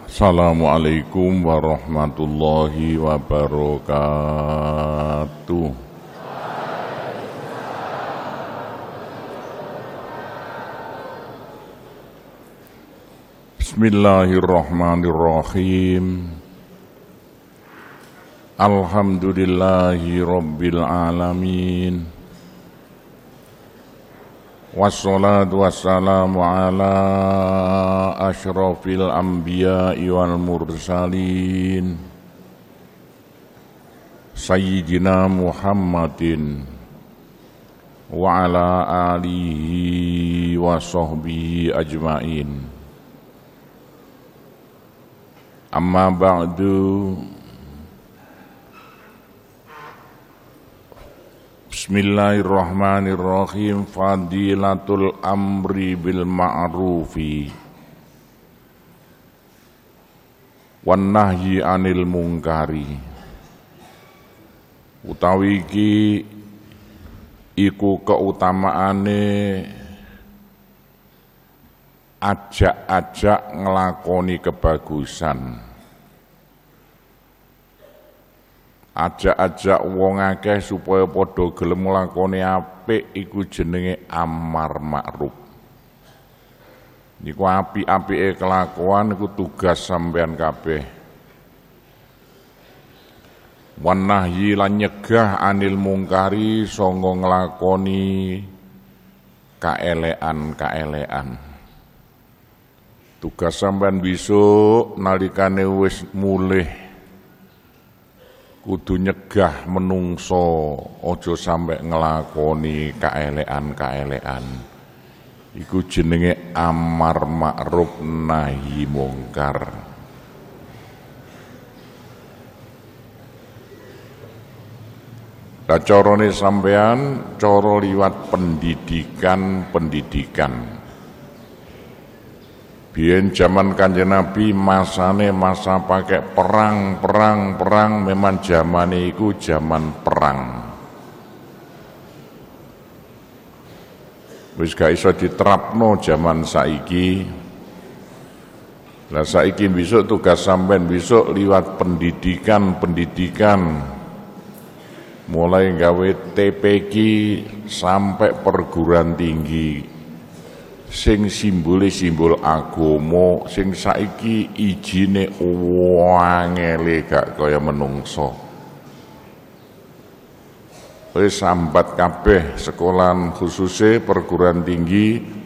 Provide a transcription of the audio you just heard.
Assalamualaikum warahmatullahi wabarakatuh. Bismillahirrahmanirrahim. Alhamdulillahi rabbil alamin. Wassalatu wassalamu ala asyrafil anbiya'i wal mursalin Sayyidina Muhammadin wa ala alihi wa sahbihi ajma'in. Amma ba'du. Bismillahirrahmanirrahim. Fadilatul amri bil ma'rufi wan nahyi anil mungkari. Utawi iki iku keutamaane ajak-ajak nglakoni kebagusan. Ajak-ajak wong akeh supaya padha gelem nglakoni apik iku jenenge amar ma'ruf. Niku apik-apike kelakuan iku tugas sampean kabeh. Wan nahyi lan nyegah anil mungkari sanga nglakoni kaelekan-kaelekan. Tugas sampean besok nalikane wis mulih kudu nyegah menungso aja sampe nglakoni kaelekan-kaelekan. Iku jenenge amar ma'ruf nahi mungkar. Lah carane sampean cara liwat pendidikan. Biyen zaman Kanjeng Nabi masane masa pakai perang, memang zamane iku zaman perang. Wis gak iso diterapno zaman saiki. Lah saiki besok tugas sampean besok liwat pendidikan. Mulai gawe TPQ sampai perguruan tinggi. Sing simbol agama sing saiki ijine wangele gak kaya menungso. Wis sambat kabeh sekolahan khususe perguruan tinggi